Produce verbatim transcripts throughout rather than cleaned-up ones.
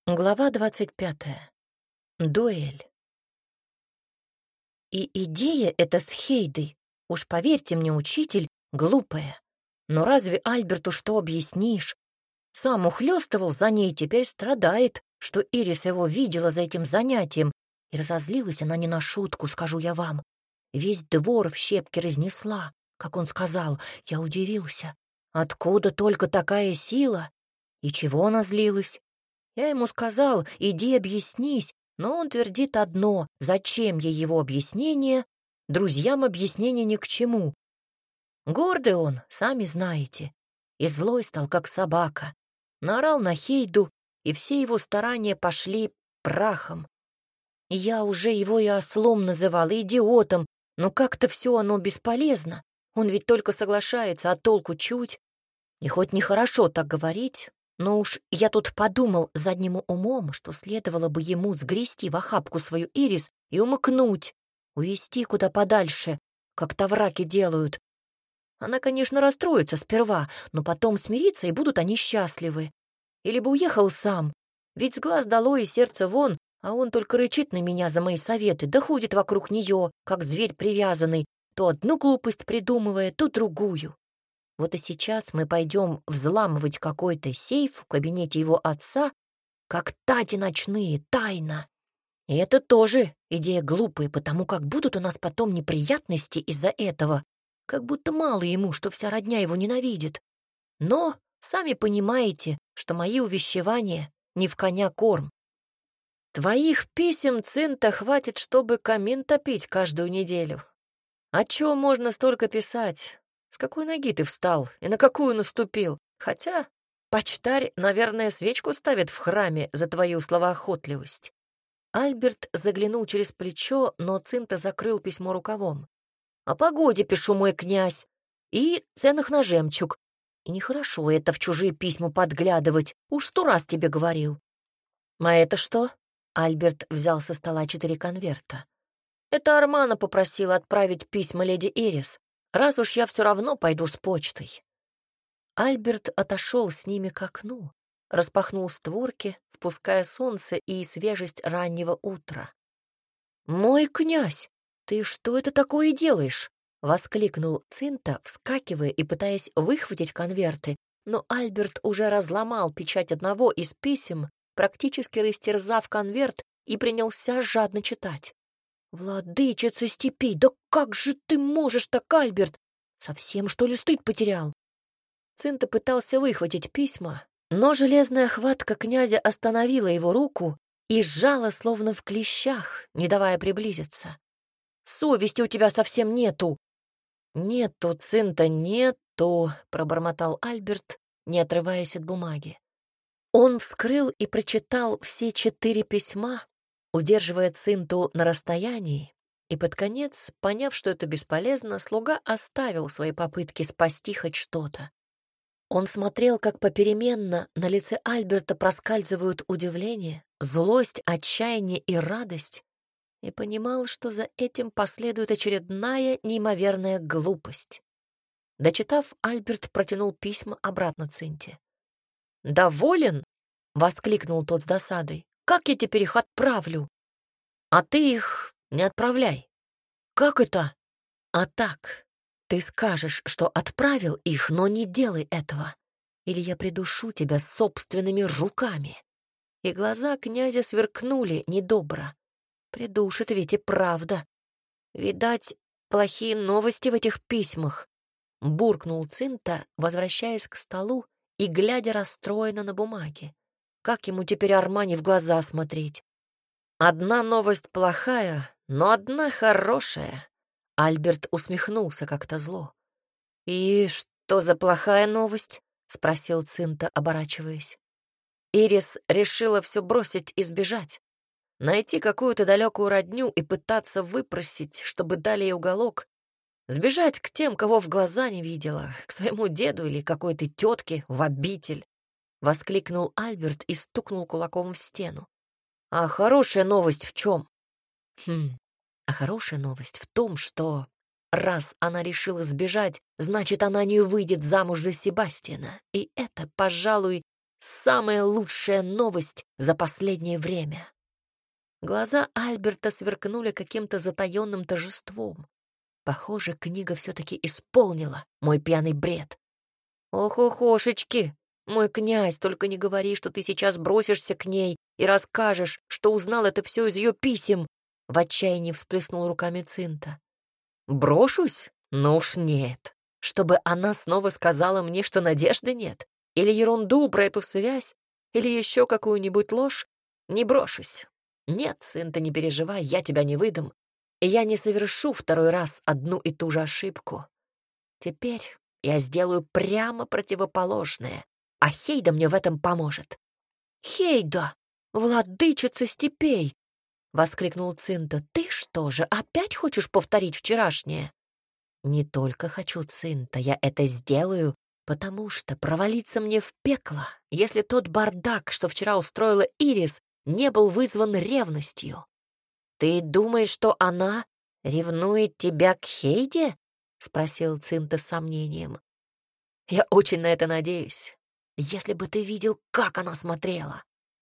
Глава двадцать пятая. Дуэль. И идея эта с Хейдой, уж поверьте мне, учитель, глупая. Но разве Альберту что объяснишь? Сам ухлёстывал за ней, теперь страдает, что Ирис его видела за этим занятием. И разозлилась она не на шутку, скажу я вам. Весь двор в щепки разнесла, как он сказал. Я удивился. Откуда только такая сила? И чего она злилась? Я ему сказал, иди объяснись, но он твердит одно, зачем ей его объяснение, друзьям объяснение ни к чему. Гордый он, сами знаете, и злой стал, как собака. Наорал на Хейду, и все его старания пошли прахом. И я уже его и ослом называл, и идиотом, но как-то все оно бесполезно. Он ведь только соглашается, а толку чуть. И хоть нехорошо так говорить, но уж я тут подумал задним умом, что следовало бы ему сгрести в охапку свою Ирис и умыкнуть, увести куда подальше, как тавраки делают. Она, конечно, расстроится сперва, но потом смирится, и будут они счастливы. Или бы уехал сам, ведь с глаз долой и сердце вон, а он только рычит на меня за мои советы, да ходит вокруг нее, как зверь привязанный, то одну глупость придумывая, то другую. Вот и сейчас мы пойдем взламывать какой-то сейф в кабинете его отца, как тати ночные, тайно. И это тоже идея глупая, потому как будут у нас потом неприятности из-за этого, как будто мало ему, что вся родня его ненавидит. Но сами понимаете, что мои увещевания не в коня корм. Твоих писем, Цинта, хватит, чтобы камин топить каждую неделю. О чем можно столько писать? С какой ноги ты встал и на какую наступил? Хотя почтарь, наверное, свечку ставит в храме за твою словоохотливость. Альберт заглянул через плечо, но Цинта закрыл письмо рукавом. О погоде пишу, мой князь, и ценах на жемчуг. И нехорошо это в чужие письма подглядывать, уж сто раз тебе говорил. А это что? Альберт взял со стола четыре конверта. Это Армана попросила отправить письма леди Ирис, раз уж я все равно пойду с почтой. Альберт отошел с ними к окну, распахнул створки, впуская солнце и свежесть раннего утра. «Мой князь, ты что это такое делаешь?» — воскликнул Цинта, вскакивая и пытаясь выхватить конверты, но Альберт уже разломал печать одного из писем, практически растерзав конверт, и принялся жадно читать. «Владычица степей, да как же ты можешь так, Альберт? Совсем, что ли, стыд потерял?» Цинта пытался выхватить письма, но железная хватка князя остановила его руку и сжала, словно в клещах, не давая приблизиться. «Совести у тебя совсем нету!» «Нету, Цинта, нету!» — пробормотал Альберт, не отрываясь от бумаги. Он вскрыл и прочитал все четыре письма, удерживая Цинту на расстоянии, и под конец, поняв, что это бесполезно, слуга оставил свои попытки спасти хоть что-то. Он смотрел, как попеременно на лице Альберта проскальзывают удивление, злость, отчаяние и радость, и понимал, что за этим последует очередная неимоверная глупость. Дочитав, Альберт протянул письма обратно Цинте. «Доволен?» — воскликнул тот с досадой. «Как я теперь их отправлю?» «А ты их не отправляй». «Как это?» «А так, ты скажешь, что отправил их, но не делай этого, или я придушу тебя собственными руками». И глаза князя сверкнули недобро. Придушит ведь и правда. Видать, плохие новости в этих письмах, буркнул Цинта, возвращаясь к столу и глядя расстроенно на бумаге. Как ему теперь Армане в глаза смотреть? Одна новость плохая, но одна хорошая. Альберт усмехнулся как-то зло. «И что за плохая новость?» — спросил Цинта, оборачиваясь. Ирис решила все бросить и сбежать. Найти какую-то далекую родню и пытаться выпросить, чтобы дали ей уголок. Сбежать к тем, кого в глаза не видела, к своему деду или какой-то тетке в обитель. Воскликнул Альберт и стукнул кулаком в стену. А хорошая новость в чем? Хм, а хорошая новость в том, что раз она решила сбежать, значит, она не выйдет замуж за Себастьяна. И это, пожалуй, самая лучшая новость за последнее время». Глаза Альберта сверкнули каким-то затаённым торжеством. Похоже, книга все-таки исполнила мой пьяный бред. «Ох-охошечки, мой князь, только не говори, что ты сейчас бросишься к ней и расскажешь, что узнал это все из ее писем!» В отчаянии всплеснул руками Цинта. «Брошусь? Ну уж нет. Чтобы она снова сказала мне, что надежды нет? Или ерунду про эту связь? Или еще какую-нибудь ложь? Не брошусь. Нет, Цинта, не переживай, я тебя не выдам. И я не совершу второй раз одну и ту же ошибку. Теперь я сделаю прямо противоположное, а Хейда мне в этом поможет». «Хейда, владычица степей!» — воскликнул Цинта. «Ты что же, опять хочешь повторить вчерашнее?» «Не только хочу, Цинта, я это сделаю, потому что провалиться мне в пекло, если тот бардак, что вчера устроила Ирис, не был вызван ревностью. Ты думаешь, что она ревнует тебя к Хейде?» — спросил Цинта с сомнением. «Я очень на это надеюсь. Если бы ты видел, как она смотрела!»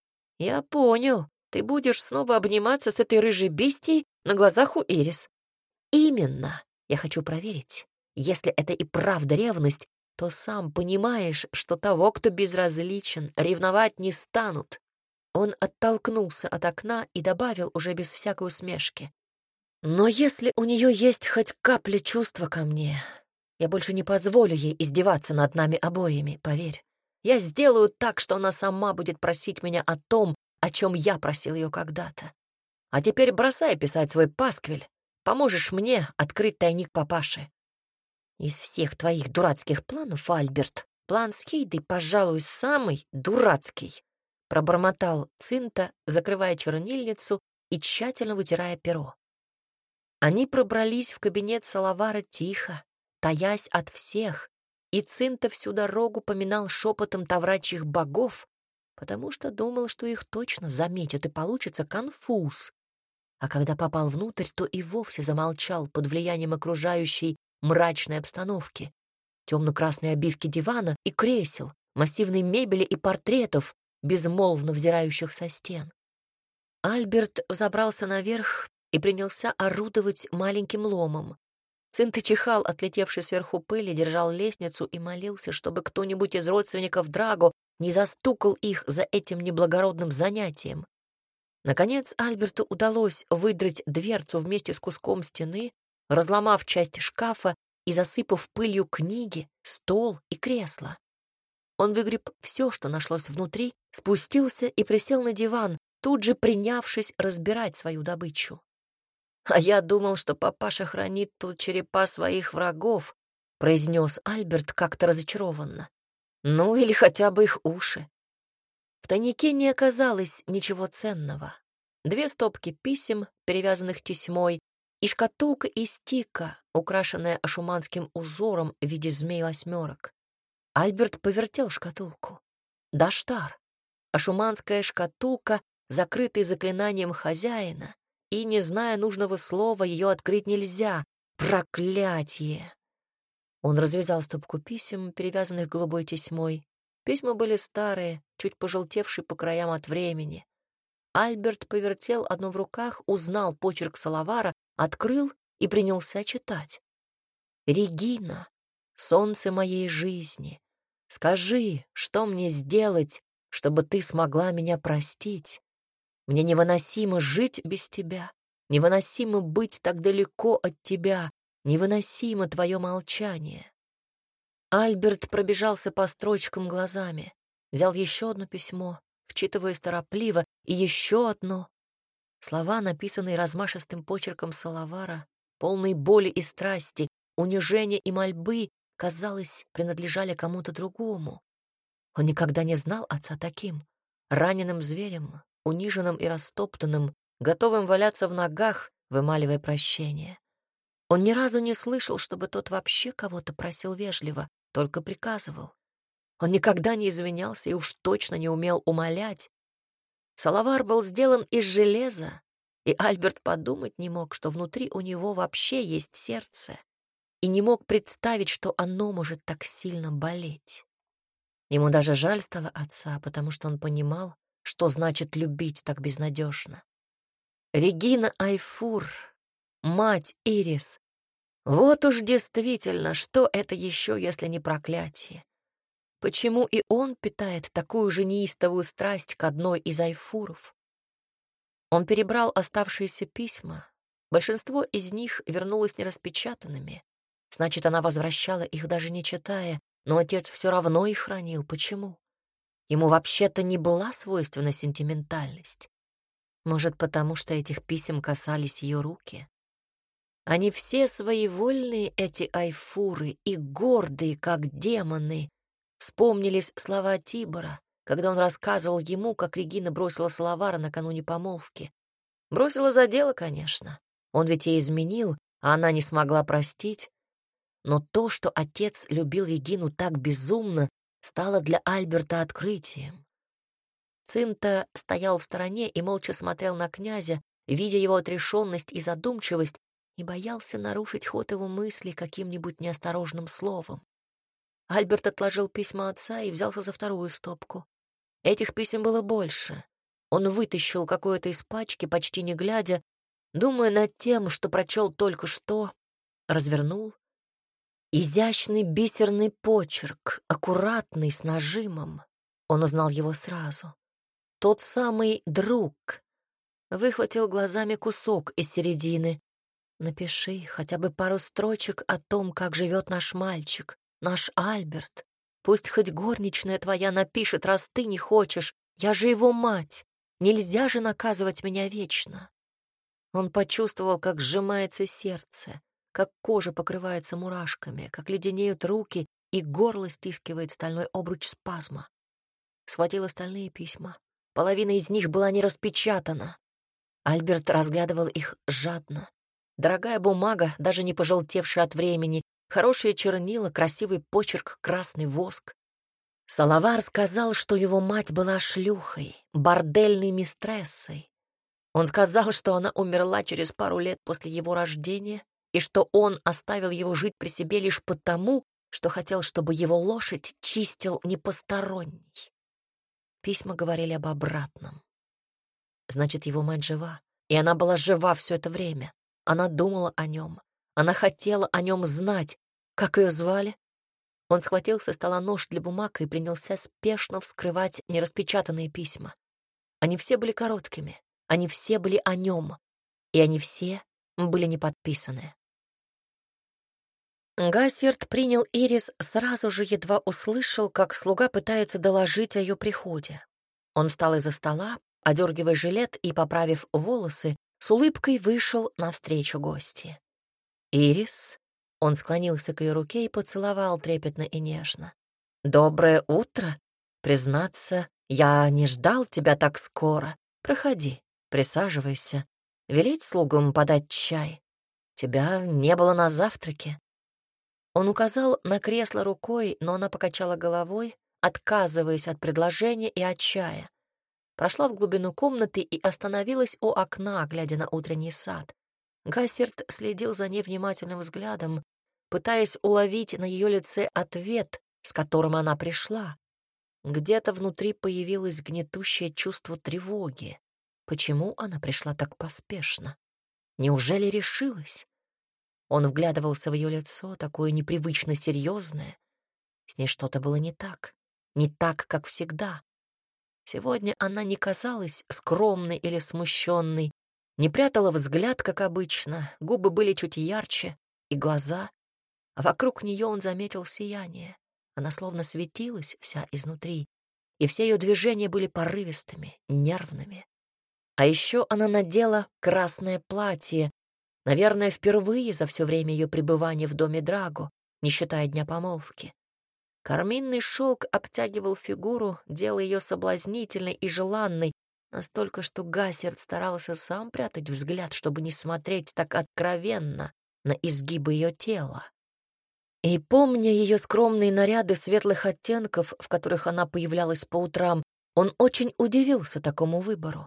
«Я понял. Ты будешь снова обниматься с этой рыжей бестией на глазах у Ирис». «Именно. Я хочу проверить. Если это и правда ревность, то сам понимаешь, что того, кто безразличен, ревновать не станут». Он оттолкнулся от окна и добавил уже без всякой усмешки. «Но если у нее есть хоть капля чувства ко мне, я больше не позволю ей издеваться над нами обоими, поверь. Я сделаю так, что она сама будет просить меня о том, о чем я просил ее когда-то. А теперь бросай писать свой пасквиль. Поможешь мне открыть тайник папаши». «Из всех твоих дурацких планов, Альберт, план с Хейдой, пожалуй, самый дурацкий», — пробормотал Цинта, закрывая чернильницу и тщательно вытирая перо. Они пробрались в кабинет Салавара тихо, таясь от всех, и Цинта всю дорогу поминал шепотом таврачьих богов, потому что думал, что их точно заметят и получится конфуз. А когда попал внутрь, то и вовсе замолчал под влиянием окружающей мрачной обстановки. Темно-красной обивки дивана и кресел, массивной мебели и портретов, безмолвно взирающих со стен. Альберт взобрался наверх и принялся орудовать маленьким ломом. Цинта чихал, отлетевший сверху пыли, держал лестницу и молился, чтобы кто-нибудь из родственников Драго не застукал их за этим неблагородным занятием. Наконец Альберту удалось выдрать дверцу вместе с куском стены, разломав часть шкафа и засыпав пылью книги, стол и кресло. Он выгреб все, что нашлось внутри, спустился и присел на диван, тут же принявшись разбирать свою добычу. «А я думал, что папаша хранит тут черепа своих врагов», — произнес Альберт как-то разочарованно. «Ну, или хотя бы их уши». В тайнике не оказалось ничего ценного. Две стопки писем, перевязанных тесьмой, и шкатулка из тика, украшенная ашуманским узором в виде змей-восьмерок. Альберт повертел шкатулку. Даштар. Ашуманская шкатулка, закрытая заклинанием хозяина, и, не зная нужного слова, ее открыть нельзя. Проклятие! Он развязал стопку писем, перевязанных голубой тесьмой. Письма были старые, чуть пожелтевшие по краям от времени. Альберт повертел одно в руках, узнал почерк Салавара, открыл и принялся читать. «Регина, солнце моей жизни, скажи, что мне сделать, чтобы ты смогла меня простить? Мне невыносимо жить без тебя, невыносимо быть так далеко от тебя, невыносимо твое молчание». Альберт пробежался по строчкам глазами, взял еще одно письмо, вчитываясь торопливо, и еще одно. Слова, написанные размашистым почерком Салавара, полные боли и страсти, унижения и мольбы, казалось, принадлежали кому-то другому. Он никогда не знал отца таким, раненым зверем, униженным и растоптанным, готовым валяться в ногах, вымаливая прощение. Он ни разу не слышал, чтобы тот вообще кого-то просил вежливо, только приказывал. Он никогда не извинялся и уж точно не умел умолять. Салавар был сделан из железа, и Альберт подумать не мог, что внутри у него вообще есть сердце, и не мог представить, что оно может так сильно болеть. Ему даже жаль стало отца, потому что он понимал, что значит любить так безнадежно. Регина Айфур, мать Ирис. Вот уж действительно, что это еще, если не проклятие? Почему и он питает такую же неистовую страсть к одной из Айфуров? Он перебрал оставшиеся письма. Большинство из них вернулось нераспечатанными. Значит, она возвращала их даже не читая, но отец все равно их хранил. Почему? Ему вообще-то не была свойственна сентиментальность. Может, потому что этих писем касались ее руки? Они все своевольные, эти Айфуры, и гордые, как демоны. Вспомнились слова Тибора, когда он рассказывал ему, как Регина бросила Салавара накануне помолвки. Бросила за дело, конечно. Он ведь ей изменил, а она не смогла простить. Но то, что отец любил Регину так безумно, стало для Альберта открытием. Цинта стоял в стороне и молча смотрел на князя, видя его отрешенность и задумчивость, и боялся нарушить ход его мысли каким-нибудь неосторожным словом. Альберт отложил письма отца и взялся за вторую стопку. Этих писем было больше. Он вытащил какое-то из пачки, почти не глядя, думая над тем, что прочел только что, развернул. Изящный бисерный почерк, аккуратный, с нажимом. Он узнал его сразу. Тот самый друг. Выхватил глазами кусок из середины. Напиши хотя бы пару строчек о том, как живет наш мальчик, наш Альберт. Пусть хоть горничная твоя напишет, раз ты не хочешь. Я же его мать. Нельзя же наказывать меня вечно. Он почувствовал, как сжимается сердце, как кожа покрывается мурашками, как леденеют руки, и горло стискивает стальной обруч спазма. Схватил остальные письма. Половина из них была не распечатана. Альберт разглядывал их жадно. Дорогая бумага, даже не пожелтевшая от времени, хорошие чернила, красивый почерк, красный воск. Салавар сказал, что его мать была шлюхой, бордельной мистрессой. Он сказал, что она умерла через пару лет после его рождения и что он оставил его жить при себе лишь потому, что хотел, чтобы его лошадь чистил непосторонний. Письма говорили об обратном. Значит, его мать жива, и она была жива все это время. Она думала о нем, она хотела о нем знать. Как ее звали? Он схватил со стола нож для бумаг и принялся спешно вскрывать нераспечатанные письма. Они все были короткими, они все были о нем, и они все были не подписаны. Гассерд принял Ирис сразу же, едва услышал, как слуга пытается доложить о ее приходе. Он встал из-за стола, одергивая жилет и, поправив волосы, с улыбкой вышел навстречу гости. «Ирис?» — он склонился к ее руке и поцеловал трепетно и нежно. «Доброе утро. Признаться, я не ждал тебя так скоро. Проходи, присаживайся. Велеть слугам подать чай. Тебя не было на завтраке». Он указал на кресло рукой, но она покачала головой, отказываясь от предложения и от чая. Прошла в глубину комнаты и остановилась у окна, глядя на утренний сад. Гассерд следил за ней внимательным взглядом, пытаясь уловить на ее лице ответ, с которым она пришла. Где-то внутри появилось гнетущее чувство тревоги. Почему она пришла так поспешно? Неужели решилась? Он вглядывался в ее лицо, такое непривычно серьезное. С ней что-то было не так, не так, как всегда. Сегодня она не казалась скромной или смущенной, не прятала взгляд, как обычно, губы были чуть ярче, и глаза. А вокруг нее он заметил сияние. Она словно светилась вся изнутри, и все ее движения были порывистыми, нервными. А еще она надела красное платье, наверное, впервые за все время ее пребывания в доме Драго, не считая дня помолвки. Карминный шелк обтягивал фигуру, делая ее соблазнительной и желанной, настолько, что Гассерд старался сам прятать взгляд, чтобы не смотреть так откровенно на изгибы ее тела. И, помня ее скромные наряды светлых оттенков, в которых она появлялась по утрам, он очень удивился такому выбору.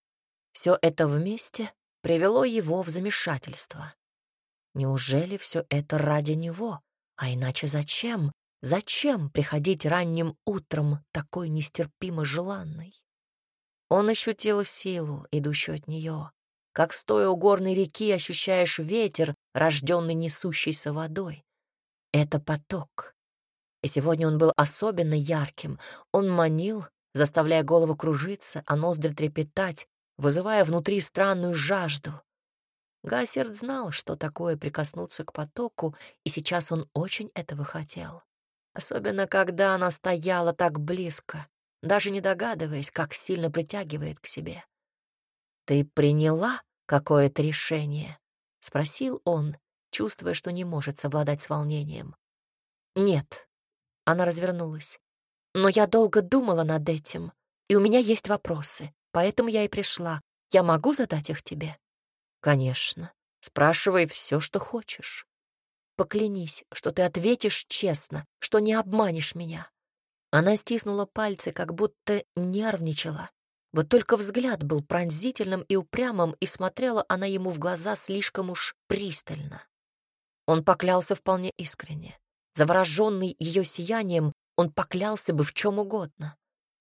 Все это вместе привело его в замешательство. Неужели все это ради него? А иначе зачем? Зачем приходить ранним утром такой нестерпимо желанной? Он ощутил силу, идущую от нее. Как стоя у горной реки ощущаешь ветер, рожденный несущейся водой. Это поток. И сегодня он был особенно ярким. Он манил, заставляя голову кружиться, а ноздри трепетать, вызывая внутри странную жажду. Гассерд знал, что такое прикоснуться к потоку, и сейчас он очень этого хотел. Особенно, когда она стояла так близко, даже не догадываясь, как сильно притягивает к себе. «Ты приняла какое-то решение?» — спросил он, чувствуя, что не может совладать с волнением. «Нет», — она развернулась, — «но я долго думала над этим, и у меня есть вопросы, поэтому я и пришла. Я могу задать их тебе?» «Конечно. Спрашивай все, что хочешь. Поклянись, что ты ответишь честно, что не обманешь меня». Она стиснула пальцы, как будто нервничала. Вот только взгляд был пронзительным и упрямым, и смотрела она ему в глаза слишком уж пристально. Он поклялся вполне искренне. Завороженный ее сиянием, он поклялся бы в чем угодно.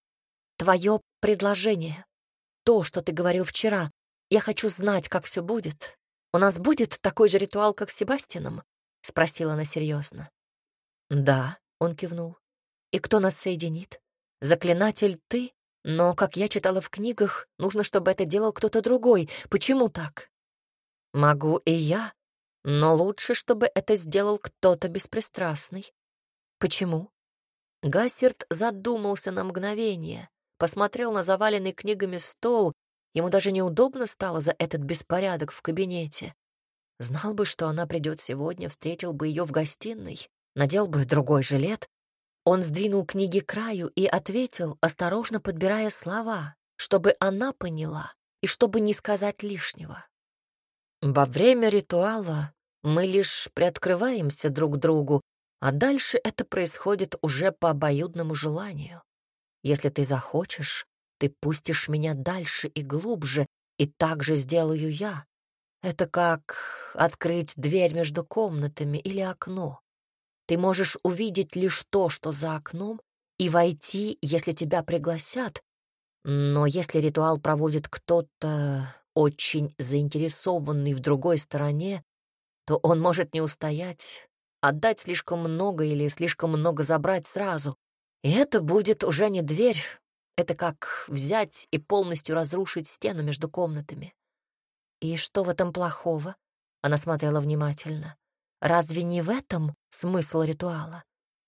«Твое предложение, то, что ты говорил вчера, я хочу знать, как все будет. У нас будет такой же ритуал, как с Себастьяном?» — спросила она серьезно. «Да», — он кивнул. «И кто нас соединит? Заклинатель ты? Но, как я читала в книгах, нужно, чтобы это делал кто-то другой. Почему так?» «Могу и я, но лучше, чтобы это сделал кто-то беспристрастный». «Почему?» Гассерд задумался на мгновение, посмотрел на заваленный книгами стол. Ему даже неудобно стало за этот беспорядок в кабинете. Знал бы, что она придет сегодня, встретил бы ее в гостиной, надел бы другой жилет. Он сдвинул книги к краю и ответил, осторожно подбирая слова, чтобы она поняла и чтобы не сказать лишнего. «Во время ритуала мы лишь приоткрываемся друг другу, а дальше это происходит уже по обоюдному желанию. Если ты захочешь, ты пустишь меня дальше и глубже, и так же сделаю я. Это как открыть дверь между комнатами или окно. Ты можешь увидеть лишь то, что за окном, и войти, если тебя пригласят. Но если ритуал проводит кто-то очень заинтересованный в другой стороне, то он может не устоять, отдать слишком много или слишком много забрать сразу. И это будет уже не дверь, это как взять и полностью разрушить стену между комнатами. И что в этом плохого? Она смотрела внимательно. Разве не в этом смысл ритуала?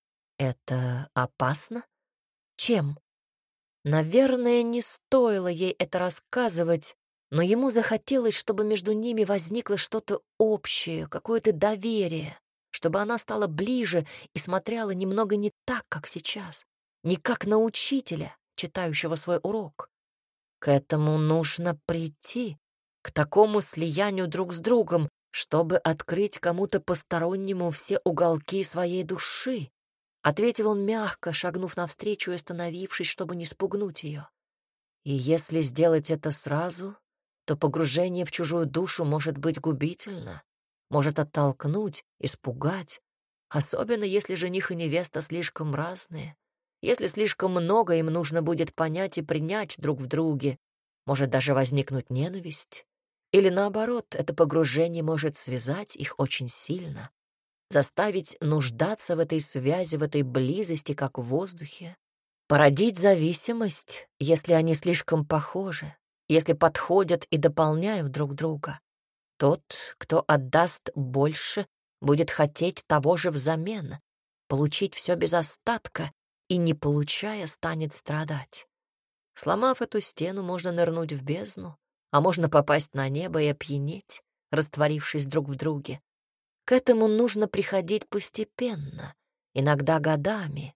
Это опасно? Чем? Наверное, не стоило ей это рассказывать, но ему захотелось, чтобы между ними возникло что-то общее, какое-то доверие, чтобы она стала ближе и смотрела немного не так, как сейчас, не как на учителя, читающего свой урок. К этому нужно прийти, к такому слиянию друг с другом, чтобы открыть кому-то постороннему все уголки своей души, — ответил он мягко, шагнув навстречу и остановившись, чтобы не спугнуть ее. И если сделать это сразу, то погружение в чужую душу может быть губительно, может оттолкнуть, испугать, особенно если жених и невеста слишком разные, если слишком много им нужно будет понять и принять друг в друге, может даже возникнуть ненависть. Или наоборот, это погружение может связать их очень сильно, заставить нуждаться в этой связи, в этой близости, как в воздухе, породить зависимость, если они слишком похожи, если подходят и дополняют друг друга. Тот, кто отдаст больше, будет хотеть того же взамен, получить все без остатка и, не получая, станет страдать. Сломав эту стену, можно нырнуть в бездну, а можно попасть на небо и опьянеть, растворившись друг в друге. К этому нужно приходить постепенно, иногда годами.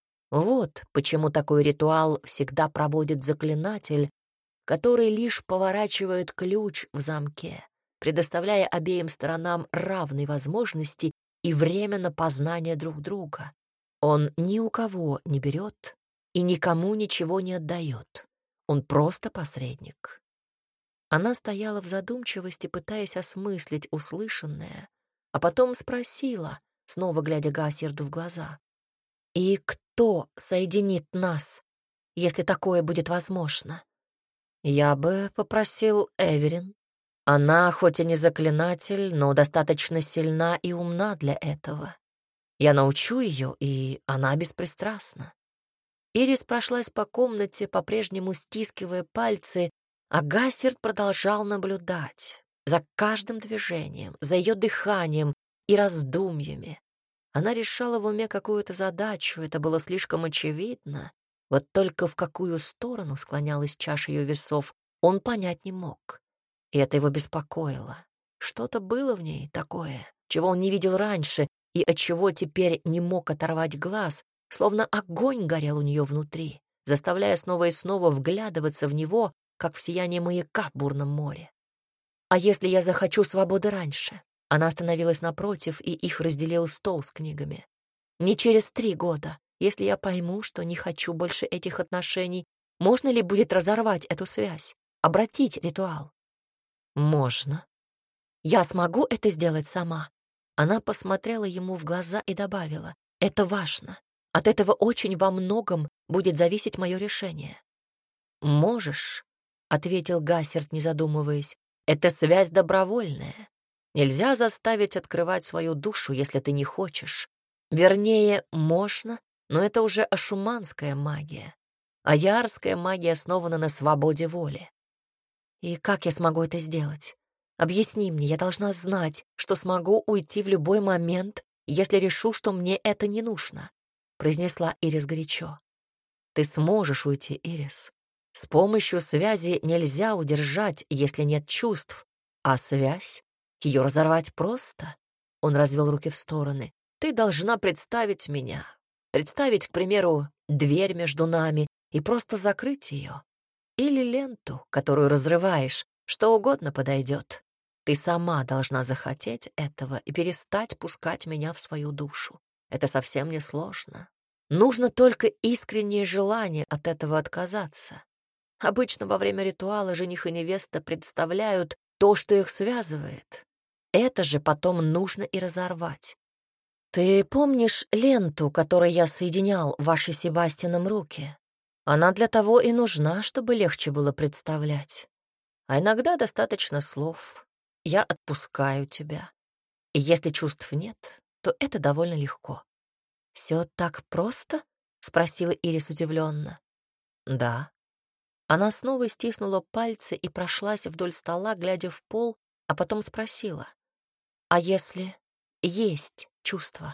Вот почему такой ритуал всегда проводит заклинатель, который лишь поворачивает ключ в замке, предоставляя обеим сторонам равные возможности и время на познание друг друга. Он ни у кого не берет и никому ничего не отдает. Он просто посредник. Она стояла в задумчивости, пытаясь осмыслить услышанное, а потом спросила, снова глядя Гассерду в глаза. И кто соединит нас, если такое будет возможно? Я бы попросил Эверин. Она хоть и не заклинатель, но достаточно сильна и умна для этого. Я научу ее, и она беспристрастна. Ирис прошлась по комнате, по-прежнему стискивая пальцы, а Гассерд продолжал наблюдать за каждым движением, за ее дыханием и раздумьями. Она решала в уме какую-то задачу, это было слишком очевидно. Вот только в какую сторону склонялась чаша ее весов, он понять не мог. И это его беспокоило. Что-то было в ней такое, чего он не видел раньше и от чего теперь не мог оторвать глаз, словно огонь горел у нее внутри, заставляя снова и снова вглядываться в него, как в сияние маяка в бурном море. «А если я захочу свободы раньше?» Она остановилась напротив, и их разделил стол с книгами. «Не через три года, если я пойму, что не хочу больше этих отношений, можно ли будет разорвать эту связь, обратить ритуал?» «Можно. Я смогу это сделать сама». Она посмотрела ему в глаза и добавила: «Это важно. От этого очень во многом будет зависеть мое решение». «Можешь», — ответил Гассерд, не задумываясь. «Это связь добровольная. Нельзя заставить открывать свою душу, если ты не хочешь. Вернее, можно, но это уже ашуманская магия. А ярская магия основана на свободе воли. И как я смогу это сделать? Объясни мне, я должна знать, что смогу уйти в любой момент, если решу, что мне это не нужно», — произнесла Ирис горячо. «Ты сможешь уйти, Ирис. С помощью связи нельзя удержать, если нет чувств, а связь, ее разорвать просто». Он развел руки в стороны. «Ты должна представить меня, представить, к примеру, дверь между нами и просто закрыть ее. Или ленту, которую разрываешь, что угодно подойдет. Ты сама должна захотеть этого и перестать пускать меня в свою душу. Это совсем не сложно. Нужно только искреннее желание от этого отказаться. Обычно во время ритуала жених и невеста представляют то, что их связывает. Это же потом нужно и разорвать. Ты помнишь ленту, которой я соединял ваши с Себастьяном руки? Она для того и нужна, чтобы легче было представлять. А иногда достаточно слов. Я отпускаю тебя. И если чувств нет, то это довольно легко». «Все так просто?» — спросила Ирис удивленно. «Да». Она снова стиснула пальцы и прошлась вдоль стола, глядя в пол, а потом спросила: «А если есть чувства?»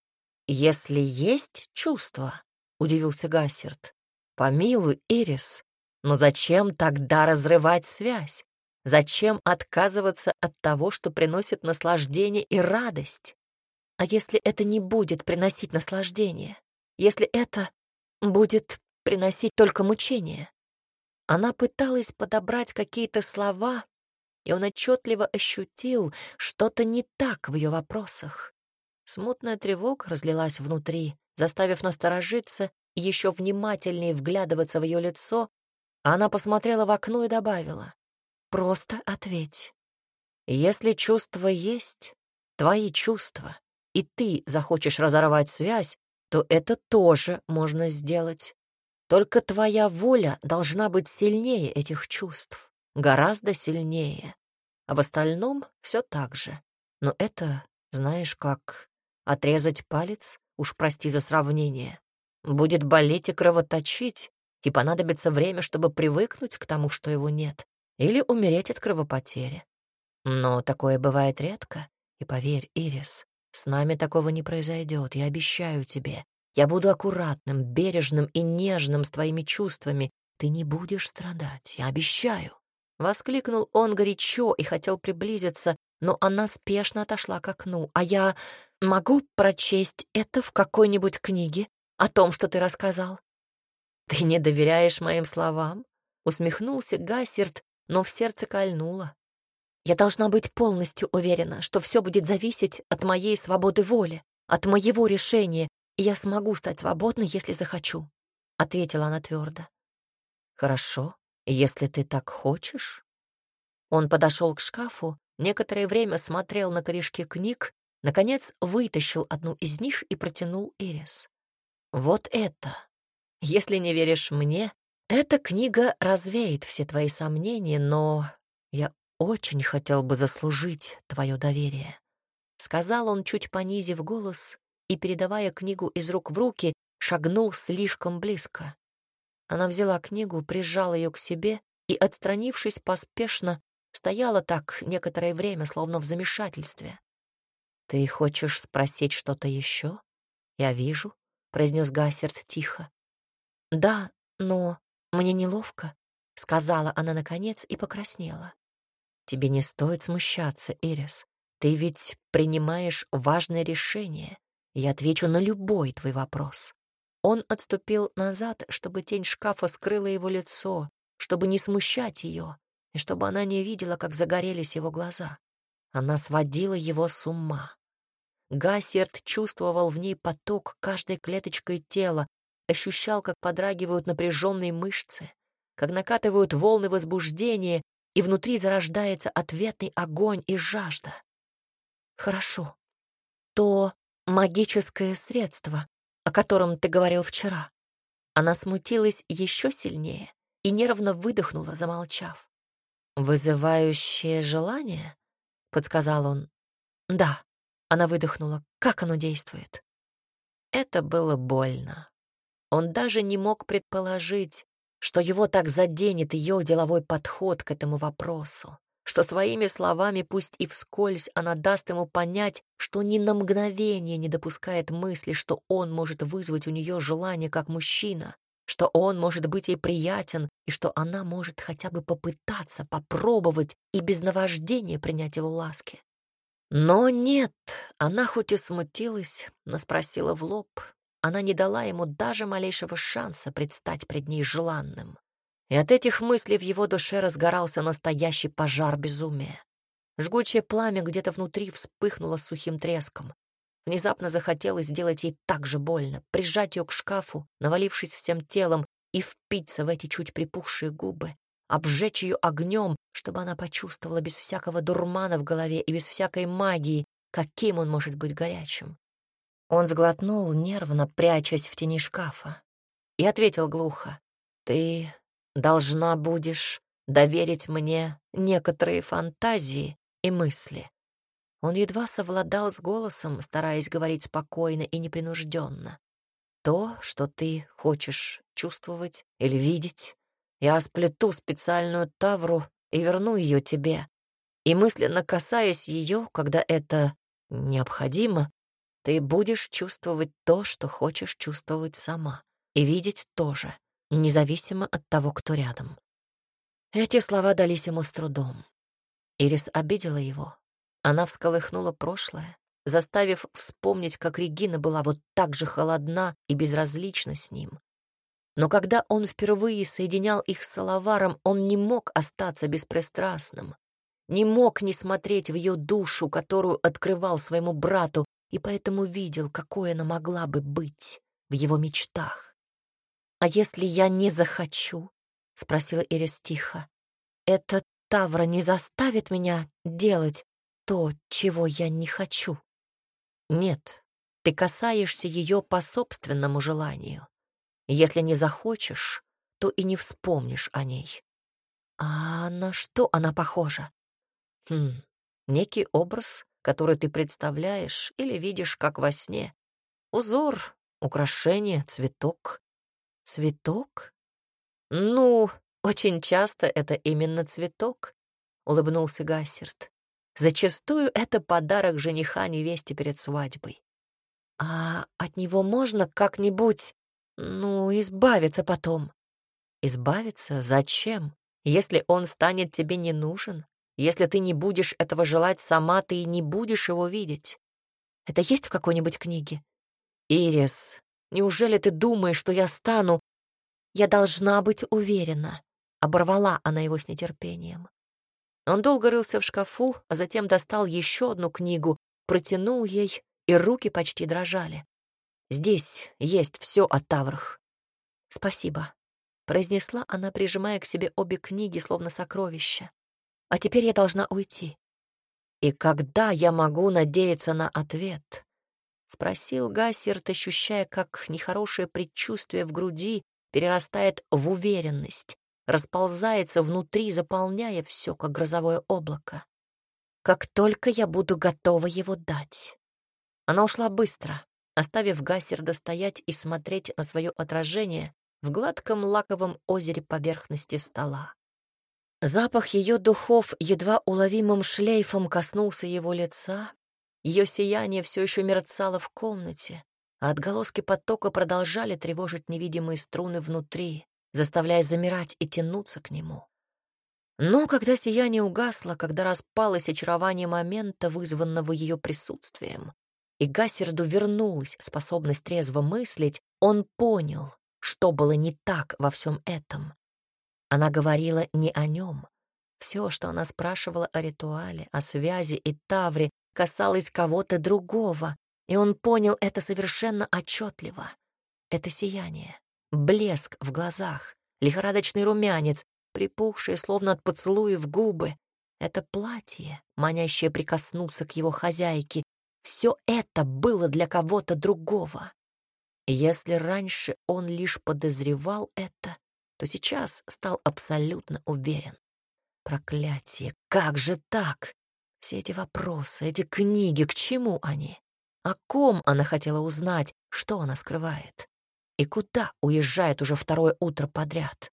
«Если есть чувства?» — удивился Гассерд. «Помилуй, Ирис, но зачем тогда разрывать связь? Зачем отказываться от того, что приносит наслаждение и радость? А если это не будет приносить наслаждение? Если это будет приносить только мучение?» Она пыталась подобрать какие-то слова, и он отчетливо ощутил что-то не так в ее вопросах. Смутная тревога разлилась внутри, заставив насторожиться и еще внимательнее вглядываться в ее лицо, а она посмотрела в окно и добавила: «Просто ответь. Если чувства есть, твои чувства, и ты захочешь разорвать связь, то это тоже можно сделать. Только твоя воля должна быть сильнее этих чувств, гораздо сильнее. А в остальном все так же. Но это, знаешь, как отрезать палец, уж прости за сравнение. Будет болеть и кровоточить, и понадобится время, чтобы привыкнуть к тому, что его нет, или умереть от кровопотери. Но такое бывает редко, и поверь, Ирис, с нами такого не произойдет, я обещаю тебе. Я буду аккуратным, бережным и нежным с твоими чувствами. Ты не будешь страдать, я обещаю». Воскликнул он горячо и хотел приблизиться, но она спешно отошла к окну. «А я могу прочесть это в какой-нибудь книге о том, что ты рассказал?» «Ты не доверяешь моим словам?» — усмехнулся Гассерд, но в сердце кольнуло. «Я должна быть полностью уверена, что все будет зависеть от моей свободы воли, от моего решения, и я смогу стать свободной, если захочу», — ответила она твердо. «Хорошо, если ты так хочешь». Он подошел к шкафу, некоторое время смотрел на корешки книг, наконец вытащил одну из них и протянул Ирис. Вот это. Если не веришь мне, эта книга развеет все твои сомнения, но я очень хотел бы заслужить твое доверие», — сказал он, чуть понизив голос, и, передавая книгу из рук в руки, шагнул слишком близко. Она взяла книгу, прижала ее к себе и, отстранившись поспешно, стояла так некоторое время, словно в замешательстве. «Ты хочешь спросить что-то еще? Я вижу», — произнес Гассерд тихо. «Да, но мне неловко», — сказала она наконец и покраснела. «Тебе не стоит смущаться, Ирис. Ты ведь принимаешь важное решение. Я отвечу на любой твой вопрос». Он отступил назад, чтобы тень шкафа скрыла его лицо, чтобы не смущать ее, и чтобы она не видела, как загорелись его глаза. Она сводила его с ума. Гассерд чувствовал в ней поток каждой клеточкой тела, ощущал, как подрагивают напряженные мышцы, как накатывают волны возбуждения, и внутри зарождается ответный огонь и жажда. «Хорошо. То магическое средство, о котором ты говорил вчера». Она смутилась еще сильнее и нервно выдохнула, замолчав. «Вызывающее желание?» — подсказал он. «Да», — она выдохнула. «Как оно действует?» Это было больно. Он даже не мог предположить, что его так заденет ее деловой подход к этому вопросу, что своими словами, пусть и вскользь, она даст ему понять, что ни на мгновение не допускает мысли, что он может вызвать у нее желание как мужчина, что он может быть ей приятен, и что она может хотя бы попытаться, попробовать и без наваждения принять его ласки. Но нет, она хоть и смутилась, но спросила в лоб. Она не дала ему даже малейшего шанса предстать пред ней желанным. И от этих мыслей в его душе разгорался настоящий пожар безумия. Жгучее пламя где-то внутри вспыхнуло сухим треском. Внезапно захотелось сделать ей так же больно, прижать ее к шкафу, навалившись всем телом, и впиться в эти чуть припухшие губы, обжечь ее огнем, чтобы она почувствовала без всякого дурмана в голове и без всякой магии, каким он может быть горячим. Он сглотнул, нервно прячась в тени шкафа, и ответил глухо: «Ты должна будешь доверить мне некоторые фантазии и мысли». Он едва совладал с голосом, стараясь говорить спокойно и непринужденно. «То, что ты хочешь чувствовать или видеть, я сплету специальную тавру и верну ее тебе. И мысленно касаясь ее, когда это необходимо, ты будешь чувствовать то, что хочешь чувствовать сама, и видеть тоже, независимо от того, кто рядом». Эти слова дались ему с трудом. Ирис обидела его. Она всколыхнула прошлое, заставив вспомнить, как Регина была вот так же холодна и безразлична с ним. Но когда он впервые соединял их с Салаваром, он не мог остаться беспристрастным, не мог не смотреть в ее душу, которую открывал своему брату, и поэтому видел, какой она могла бы быть в его мечтах. «А если я не захочу?» — спросила Ирис тихо. «Эта тавра не заставит меня делать то, чего я не хочу?» «Нет, ты касаешься ее по собственному желанию. Если не захочешь, то и не вспомнишь о ней». «А на что она похожа?» «Хм, некий образ, который ты представляешь или видишь, как во сне. Узор, украшение, цветок». «Цветок?» «Ну, очень часто это именно цветок», — улыбнулся Гассерд. «Зачастую это подарок жениха невесте перед свадьбой». «А от него можно как-нибудь, ну, избавиться потом?» «Избавиться? Зачем? Если он станет тебе не нужен, если ты не будешь этого желать сама, ты и не будешь его видеть. Это есть в какой-нибудь книге?» «Ирис, неужели ты думаешь, что я стану...» «Я должна быть уверена», — оборвала она его с нетерпением. Он долго рылся в шкафу, а затем достал еще одну книгу, протянул ей, и руки почти дрожали. «Здесь есть все о таврах». «Спасибо», — произнесла она, прижимая к себе обе книги, словно сокровища. «А теперь я должна уйти». «И когда я могу надеяться на ответ?» Спросил Гассерт, ощущая, как нехорошее предчувствие в груди перерастает в уверенность, расползается внутри, заполняя все, как грозовое облако. Как только я буду готова его дать. Она ушла быстро, оставив Гассерда стоять и смотреть на свое отражение в гладком лаковом озере поверхности стола. Запах ее духов едва уловимым шлейфом коснулся его лица. Ее сияние все еще мерцало в комнате, а отголоски потока продолжали тревожить невидимые струны внутри, заставляя замирать и тянуться к нему. Но когда сияние угасло, когда распалось очарование момента, вызванного ее присутствием, и Гассерду вернулась способность трезво мыслить, он понял, что было не так во всем этом. Она говорила не о нем. Все, что она спрашивала о ритуале, о связи и Тавре, касалось кого-то другого, и он понял это совершенно отчетливо. Это сияние, блеск в глазах, лихорадочный румянец, припухшие, словно от поцелуев, губы. Это платье, манящее прикоснуться к его хозяйке. Все это было для кого-то другого. И если раньше он лишь подозревал это, то сейчас стал абсолютно уверен. Проклятие, как же так? Все эти вопросы, эти книги, к чему они? О ком она хотела узнать, что она скрывает? И куда уезжает уже второе утро подряд?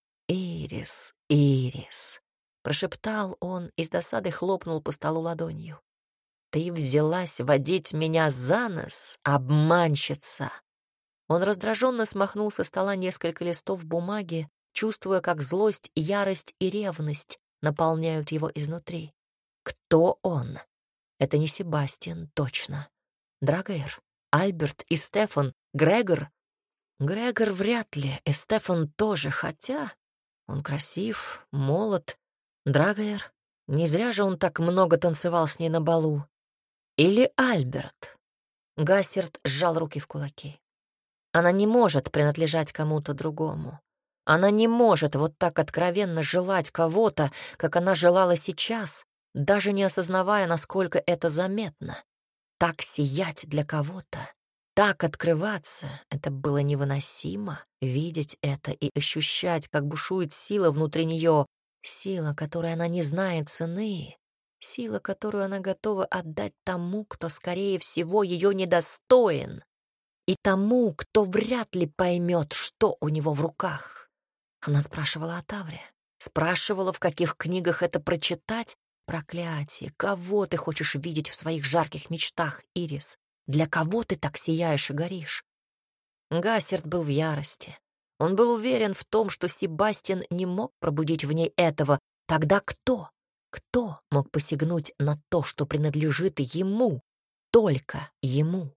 «Ирис, Ирис», — прошептал он и с досадой хлопнул по столу ладонью. «Ты взялась водить меня за нос, обманщица!» Он раздраженно смахнул со стола несколько листов бумаги, чувствуя, как злость, ярость и ревность наполняют его изнутри. Кто он? Это не Себастьян, точно. Драгоэр, Альберт и Стефан, Грегор? Грегор вряд ли, и Стефан тоже, хотя он красив, молод. Драгоэр? Не зря же он так много танцевал с ней на балу. Или Альберт? Гассерт сжал руки в кулаки. Она не может принадлежать кому-то другому. Она не может вот так откровенно желать кого-то, как она желала сейчас, даже не осознавая, насколько это заметно. Так сиять для кого-то, так открываться — это было невыносимо. Видеть это и ощущать, как бушует сила внутри нее, сила, которой она не знает цены, сила, которую она готова отдать тому, кто, скорее всего, ее недостоин, и тому, кто вряд ли поймет, что у него в руках. Она спрашивала о Тавре, спрашивала, в каких книгах это прочитать. Проклятие, кого ты хочешь видеть в своих жарких мечтах, Ирис? Для кого ты так сияешь и горишь? Гассерт был в ярости. Он был уверен в том, что Себастьян не мог пробудить в ней этого. Тогда кто? Кто мог посягнуть на то, что принадлежит ему? Только ему.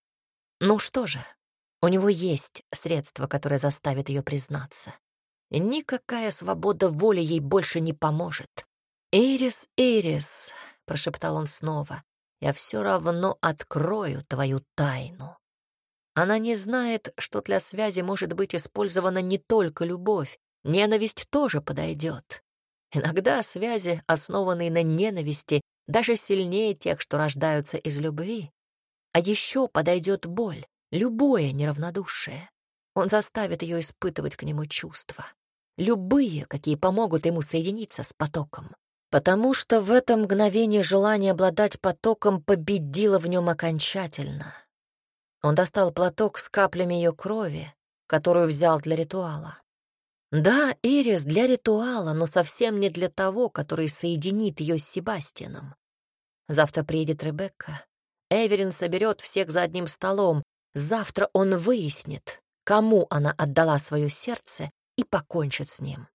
Ну что же, у него есть средство, которое заставит ее признаться. И никакая свобода воли ей больше не поможет. «Ирис, Ирис», — прошептал он снова, — «я все равно открою твою тайну». Она не знает, что для связи может быть использована не только любовь, ненависть тоже подойдет. Иногда связи, основанные на ненависти, даже сильнее тех, что рождаются из любви. А еще подойдет боль, любое неравнодушие. Он заставит ее испытывать к нему чувства. Любые, какие помогут ему соединиться с потоком. Потому что в это мгновение желание обладать потоком победило в нем окончательно. Он достал платок с каплями ее крови, которую взял для ритуала. Да, Ирис для ритуала, но совсем не для того, который соединит ее с Себастьяном. Завтра приедет Ребекка. Эверин соберет всех за одним столом. Завтра он выяснит, кому она отдала свое сердце, и покончит с ним.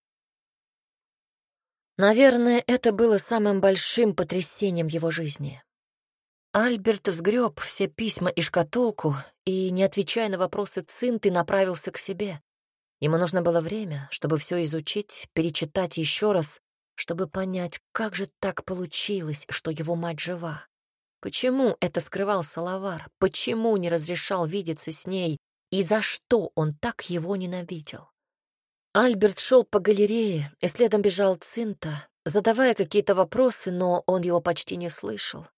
Наверное, это было самым большим потрясением в его жизни. Альберт сгреб все письма и шкатулку и, не отвечая на вопросы Цинты, направился к себе. Ему нужно было время, чтобы все изучить, перечитать еще раз, чтобы понять, как же так получилось, что его мать жива. Почему это скрывал Салавар? Почему не разрешал видеться с ней? И за что он так его ненавидел? Альберт шел по галерее, и следом бежал Цинта, задавая какие-то вопросы, но он его почти не слышал.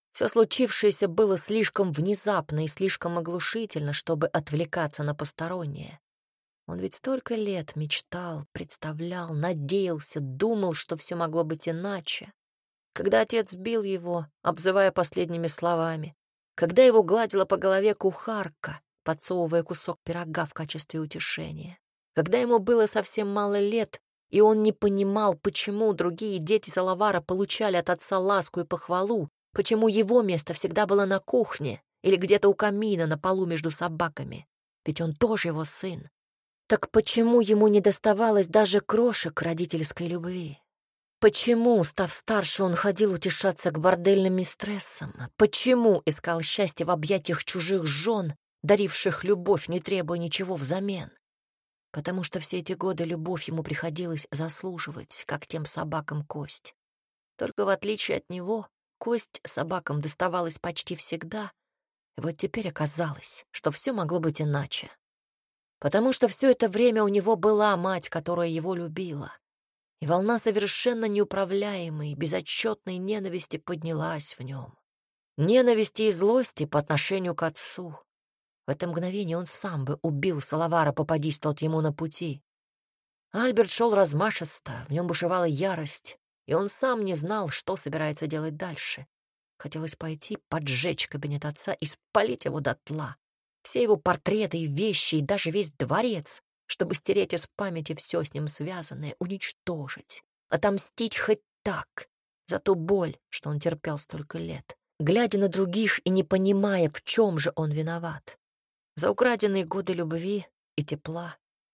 Все случившееся было слишком внезапно и слишком оглушительно, чтобы отвлекаться на постороннее. Он ведь столько лет мечтал, представлял, надеялся, думал, что все могло быть иначе. Когда отец бил его, обзывая последними словами, когда его гладила по голове кухарка, подсовывая кусок пирога в качестве утешения, когда ему было совсем мало лет, и он не понимал, почему другие дети Салавара получали от отца ласку и похвалу, почему его место всегда было на кухне или где-то у камина на полу между собаками, ведь он тоже его сын. Так почему ему не доставалось даже крошек родительской любви? Почему, став старше, он ходил утешаться к бордельным мистрессам? Почему искал счастье в объятиях чужих жен, даривших любовь, не требуя ничего взамен? Потому что все эти годы любовь ему приходилось заслуживать, как тем собакам кость. Только в отличие от него, кость собакам доставалась почти всегда, и вот теперь оказалось, что все могло быть иначе. Потому что все это время у него была мать, которая его любила. И волна совершенно неуправляемой, безотчетной ненависти поднялась в нем. Ненависти и злости по отношению к отцу. В это мгновение он сам бы убил Салавара, попадись тот ему на пути. Альберт шел размашисто, в нем бушевала ярость, и он сам не знал, что собирается делать дальше. Хотелось пойти, поджечь кабинет отца и спалить его дотла. Все его портреты и вещи, и даже весь дворец, чтобы стереть из памяти все с ним связанное, уничтожить, отомстить хоть так за ту боль, что он терпел столько лет, глядя на других и не понимая, в чем же он виноват. За украденные годы любви и тепла.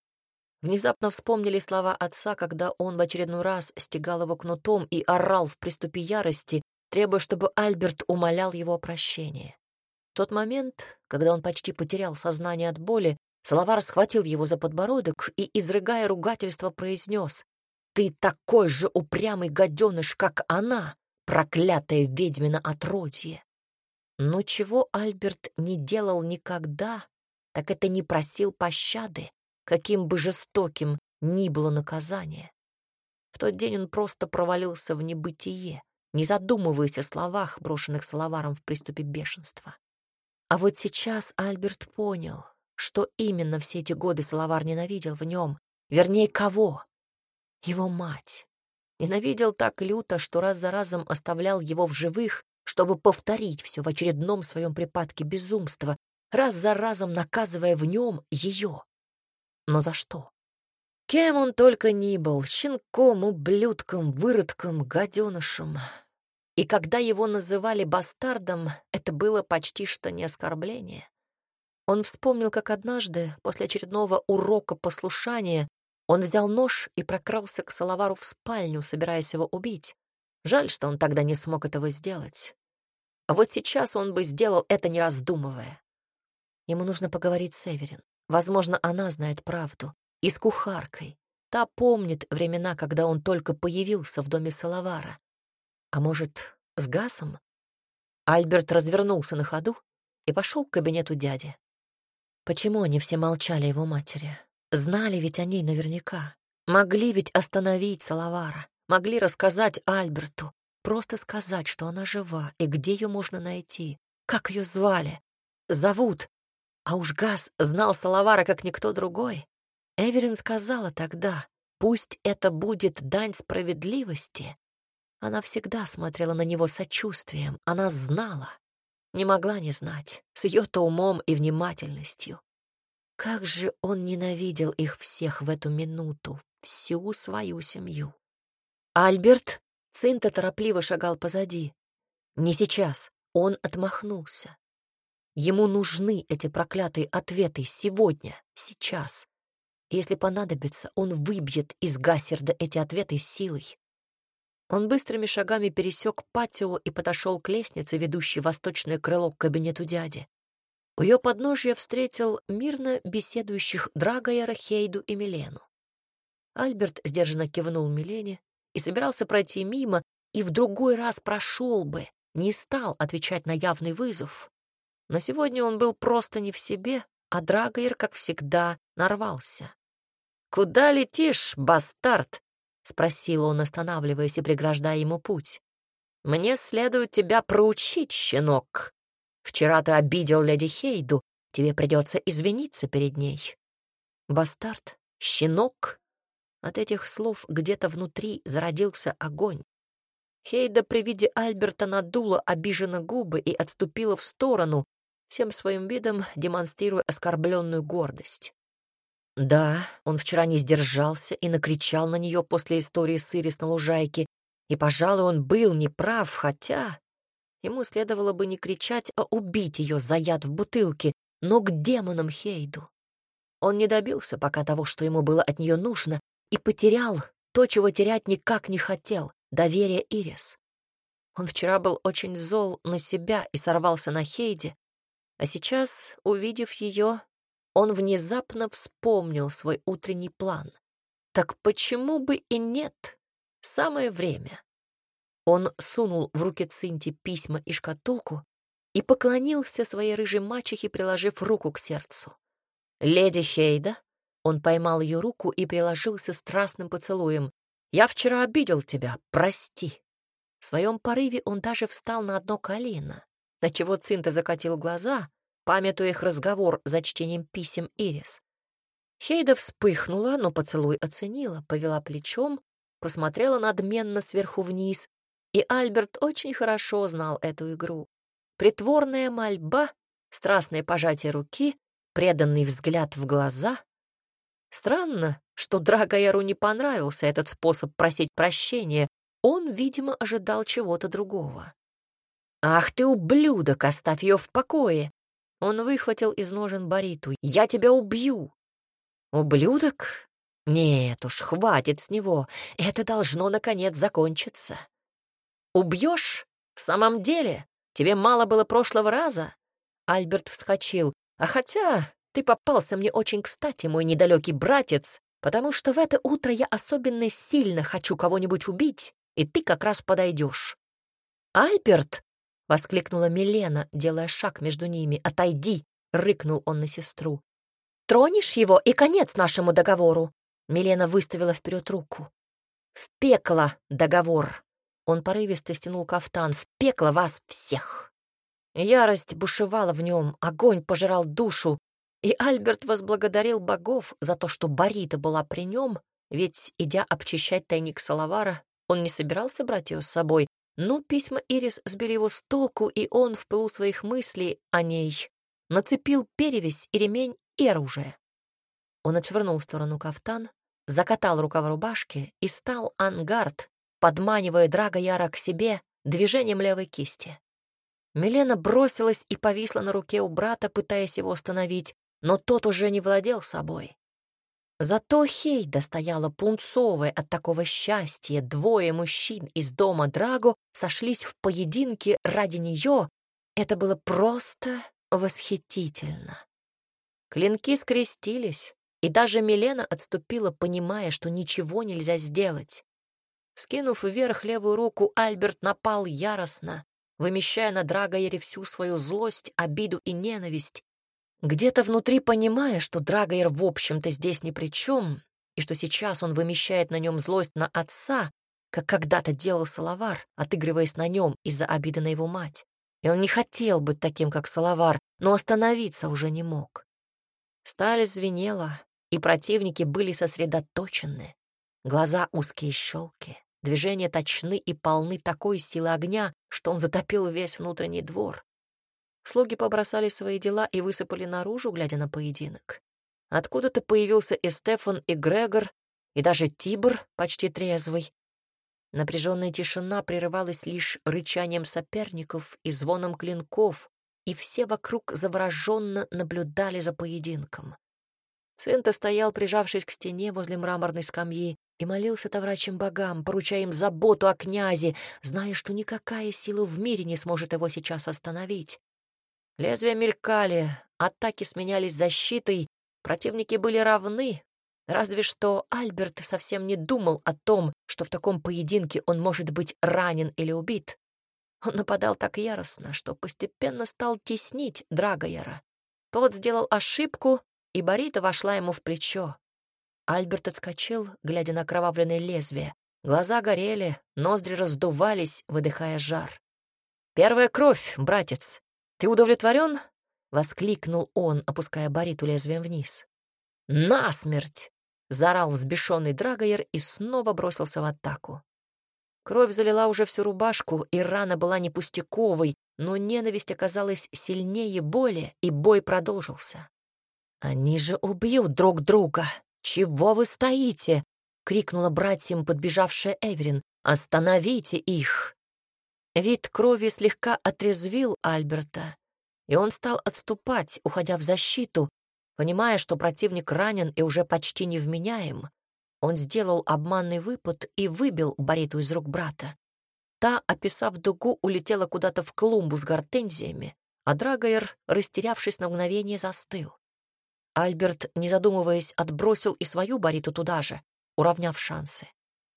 Внезапно вспомнили слова отца, когда он в очередной раз стегал его кнутом и орал в приступе ярости, требуя, чтобы Альберт умолял его о прощении. В тот момент, когда он почти потерял сознание от боли, Салавар схватил его за подбородок и, изрыгая ругательство, произнес: «Ты такой же упрямый гаденыш, как она, проклятая ведьмина отродье!» Но чего Альберт не делал никогда, так это не просил пощады, каким бы жестоким ни было наказание. В тот день он просто провалился в небытие, не задумываясь о словах, брошенных Салаваром в приступе бешенства. А вот сейчас Альберт понял, что именно все эти годы Салавар ненавидел в нем, вернее, кого? Его мать. Ненавидел так люто, что раз за разом оставлял его в живых, чтобы повторить все в очередном своем припадке безумства, раз за разом наказывая в нем ее. Но за что? Кем он только ни был, щенком, ублюдком, выродком, гаденышем. И когда его называли бастардом, это было почти что не оскорбление. Он вспомнил, как однажды, после очередного урока послушания, он взял нож и прокрался к Салавару в спальню, собираясь его убить. Жаль, что он тогда не смог этого сделать. А вот сейчас он бы сделал это, не раздумывая. Ему нужно поговорить с Эверин. Возможно, она знает правду. И с кухаркой. Та помнит времена, когда он только появился в доме Салавара. А может, с Гасом? Альберт развернулся на ходу и пошел к кабинету дяди. Почему они все молчали его матери? Знали ведь о ней наверняка. Могли ведь остановить Салавара. Могли рассказать Альберту. Просто сказать, что она жива и где ее можно найти. Как ее звали? Зовут. А уж Гас знал Салавара как никто другой. Эверин сказала тогда, пусть это будет дань справедливости. Она всегда смотрела на него сочувствием, она знала. Не могла не знать, с ее-то умом и внимательностью. Как же он ненавидел их всех в эту минуту, всю свою семью. Альберт, сын-то торопливо шагал позади. Не сейчас, он отмахнулся. Ему нужны эти проклятые ответы сегодня, сейчас. Если понадобится, он выбьет из Гассерда эти ответы силой. Он быстрыми шагами пересек патио и подошел к лестнице, ведущей в восточное крыло к кабинету дяди. У ее подножия встретил мирно беседующих Драгояра, Хейду и Милену. Альберт сдержанно кивнул Милене и собирался пройти мимо, и в другой раз прошел бы, не стал отвечать на явный вызов. Но сегодня он был просто не в себе, а Драгояр, как всегда, нарвался. «Куда летишь, бастард?» — спросил он, останавливаясь и преграждая ему путь. «Мне следует тебя проучить, щенок. Вчера ты обидел леди Хейду, тебе придется извиниться перед ней». Бастард, щенок. От этих слов где-то внутри зародился огонь. Хейда при виде Альберта надула обиженно губы и отступила в сторону, всем своим видом демонстрируя оскорбленную гордость. Да, он вчера не сдержался и накричал на нее после истории с Ирис на лужайке, и, пожалуй, он был неправ, хотя ему следовало бы не кричать, а убить ее за яд в бутылке, но к демонам Хейду. Он не добился пока того, что ему было от нее нужно, и потерял то, чего терять никак не хотел — доверие Ирис. Он вчера был очень зол на себя и сорвался на Хейде, а сейчас, увидев ее, он внезапно вспомнил свой утренний план. Так почему бы и нет? Самое время. Он сунул в руки Цинти письма и шкатулку и поклонился своей рыжей мачехе, приложив руку к сердцу. «Леди Хейда», он поймал ее руку и приложился страстным поцелуем, «я вчера обидел тебя, прости». В своем порыве он даже встал на одно колено, отчего Цинта закатил глаза, памятуя их разговор за чтением писем Ирис. Хейда вспыхнула, но поцелуй оценила, повела плечом, посмотрела надменно сверху вниз, и Альберт очень хорошо знал эту игру. Притворная мольба, страстное пожатие руки, преданный взгляд в глаза. Странно, что Драгояру не понравился этот способ просить прощения. Он, видимо, ожидал чего-то другого. «Ах ты, ублюдок, оставь ее в покое!» Он выхватил из ножен бариту. «Я тебя убью!» «Ублюдок? Нет уж, хватит с него. Это должно, наконец, закончиться». «Убьешь? В самом деле? Тебе мало было прошлого раза?» Альберт вскочил. «А хотя ты попался мне очень кстати, мой недалекий братец, потому что в это утро я особенно сильно хочу кого-нибудь убить, и ты как раз подойдешь». «Альберт!» — воскликнула Милена, делая шаг между ними. «Отойди!» — рыкнул он на сестру. «Тронешь его, и конец нашему договору!» Милена выставила вперед руку. «В пекло договор!» Он порывисто стянул кафтан. «В пекло вас всех!» Ярость бушевала в нем, огонь пожирал душу, и Альберт возблагодарил богов за то, что Барита была при нем, ведь, идя обчищать тайник Салавара, он не собирался брать ее с собой, но письма Ирис сбили его с толку, и он в пылу своих мыслей о ней нацепил перевязь и ремень и оружие. Он отшвырнул в сторону кафтан, закатал рукава рубашки и стал ангард, подманивая Драгояра к себе движением левой кисти. Милена бросилась и повисла на руке у брата, пытаясь его остановить, но тот уже не владел собой. Зато Хейда стояла пунцовая от такого счастья. Двое мужчин из дома Драго сошлись в поединке ради нее. Это было просто восхитительно. Клинки скрестились, и даже Милена отступила, понимая, что ничего нельзя сделать. Вскинув вверх левую руку, Альберт напал яростно, вымещая на Драгояре всю свою злость, обиду и ненависть, где-то внутри понимая, что Драгояр в общем-то здесь ни при чем, и что сейчас он вымещает на нем злость на отца, как когда-то делал Салавар, отыгрываясь на нем из-за обиды на его мать. И он не хотел быть таким, как Салавар, но остановиться уже не мог. Сталь звенела, и противники были сосредоточены. Глаза узкие щелки, движения точны и полны такой силы огня, что он затопил весь внутренний двор. Слуги побросали свои дела и высыпали наружу, глядя на поединок. Откуда-то появился и Стефан, и Грегор, и даже Тибр, почти трезвый. Напряженная тишина прерывалась лишь рычанием соперников и звоном клинков, и все вокруг завороженно наблюдали за поединком. Цинта стоял, прижавшись к стене возле мраморной скамьи, и молился таврачьим богам, поручая им заботу о князе, зная, что никакая сила в мире не сможет его сейчас остановить. Лезвия мелькали, атаки сменялись защитой, противники были равны, разве что Альберт совсем не думал о том, что в таком поединке он может быть ранен или убит. Он нападал так яростно, что постепенно стал теснить Драгояра. Тот сделал ошибку, и Барита вошла ему в плечо. Альберт отскочил, глядя на окровавленное лезвие. Глаза горели, ноздри раздувались, выдыхая жар. «Первая кровь, братец! Ты удовлетворен?» — воскликнул он, опуская бариту лезвием вниз. «Насмерть!» — заорал взбешенный Драгоер и снова бросился в атаку. Кровь залила уже всю рубашку, и рана была не пустяковой, но ненависть оказалась сильнее боли, и бой продолжился. «Они же убьют друг друга! Чего вы стоите?» — крикнула братьям подбежавшая Эверин. «Остановите их!» Вид крови слегка отрезвил Альберта, и он стал отступать, уходя в защиту, понимая, что противник ранен и уже почти невменяем. Он сделал обманный выпад и выбил бариту из рук брата. Та, описав дугу, улетела куда-то в клумбу с гортензиями, а Драгоер, растерявшись на мгновение, застыл. Альберт, не задумываясь, отбросил и свою бариту туда же, уравняв шансы.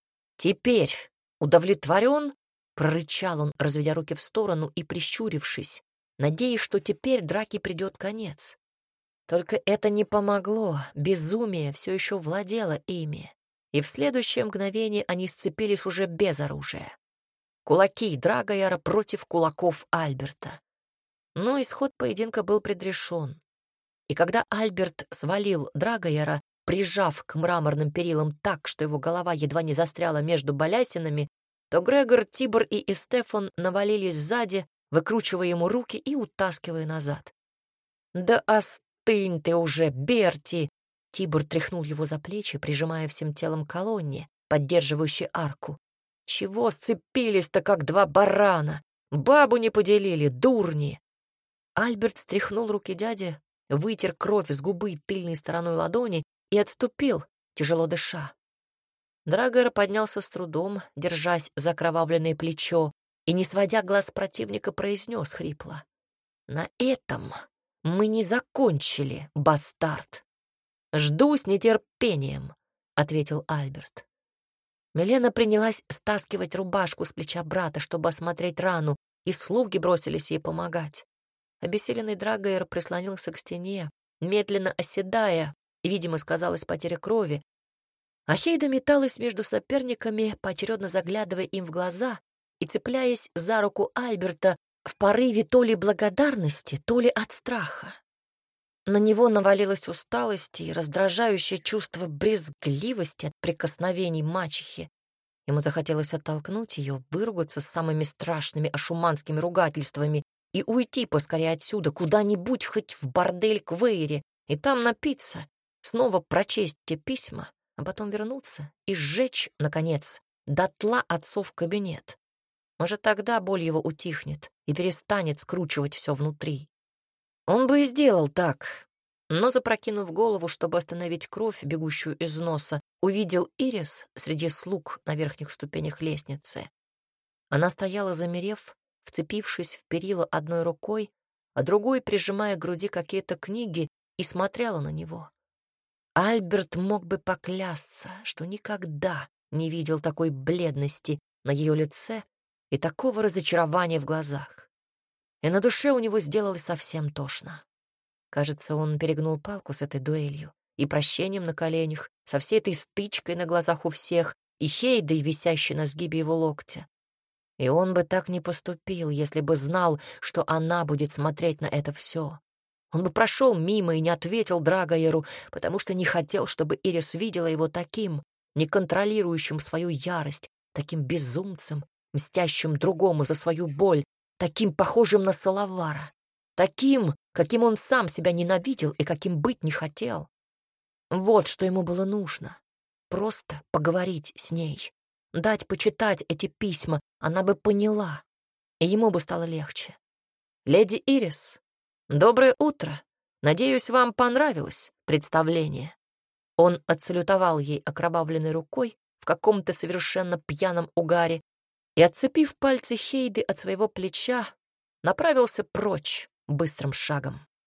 «Теперь удовлетворен?» — прорычал он, разведя руки в сторону и прищурившись, надеясь, что теперь драке придет конец. Только это не помогло, безумие все еще владело ими, и в следующее мгновение они сцепились уже без оружия. Кулаки Драгоера против кулаков Альберта. Но исход поединка был предрешен. И когда Альберт свалил Драгоера, прижав к мраморным перилам так, что его голова едва не застряла между балясинами, то Грегор, Тибор и Эстефан навалились сзади, выкручивая ему руки и утаскивая назад. «Да остынь ты уже, Берти!» Тибор тряхнул его за плечи, прижимая всем телом к колонне, поддерживающей арку. «Чего сцепились-то, как два барана? Бабу не поделили, дурни!» Альберт стряхнул руки дяди, вытер кровь с губы тыльной стороной ладони и отступил, тяжело дыша. Драгоер поднялся с трудом, держась за окровавленное плечо, и, не сводя глаз противника, произнес хрипло: «На этом мы не закончили, бастард». «Жду с нетерпением», — ответил Альберт. Милена принялась стаскивать рубашку с плеча брата, чтобы осмотреть рану, и слуги бросились ей помогать. Обессиленный Драгоер прислонился к стене, медленно оседая, и, видимо, сказалась потеря крови. А Хейда металась между соперниками, поочередно заглядывая им в глаза и цепляясь за руку Альберта в порыве то ли благодарности, то ли от страха. На него навалилась усталость и раздражающее чувство брезгливости от прикосновений мачехи. Ему захотелось оттолкнуть ее, выругаться с самыми страшными ашуманскими ругательствами и уйти поскорее отсюда, куда-нибудь, хоть в бордель к Вейре, и там напиться, снова прочесть те письма, а потом вернуться и сжечь, наконец, дотла отцов кабинет. Может, тогда боль его утихнет и перестанет скручивать все внутри. Он бы и сделал так, но, запрокинув голову, чтобы остановить кровь, бегущую из носа, увидел Ирис среди слуг на верхних ступенях лестницы. Она стояла, замерев, вцепившись в перила одной рукой, а другой прижимая к груди какие-то книги, и смотрела на него. Альберт мог бы поклясться, что никогда не видел такой бледности на ее лице и такого разочарования в глазах. И на душе у него сделалось совсем тошно. Кажется, он перегнул палку с этой дуэлью и прощением на коленях, со всей этой стычкой на глазах у всех и Хейдой, висящей на сгибе его локтя. И он бы так не поступил, если бы знал, что она будет смотреть на это все. Он бы прошел мимо и не ответил Драгоеру, потому что не хотел, чтобы Ирис видела его таким, не контролирующим свою ярость, таким безумцем, мстящим другому за свою боль, таким похожим на Салавара, таким, каким он сам себя ненавидел и каким быть не хотел. Вот что ему было нужно. Просто поговорить с ней, дать почитать эти письма, она бы поняла, и ему бы стало легче. «Леди Ирис, доброе утро. Надеюсь, вам понравилось представление». Он отсалютовал ей окровавленной рукой в каком-то совершенно пьяном угаре и, отцепив пальцы Хейды от своего плеча, направился прочь быстрым шагом.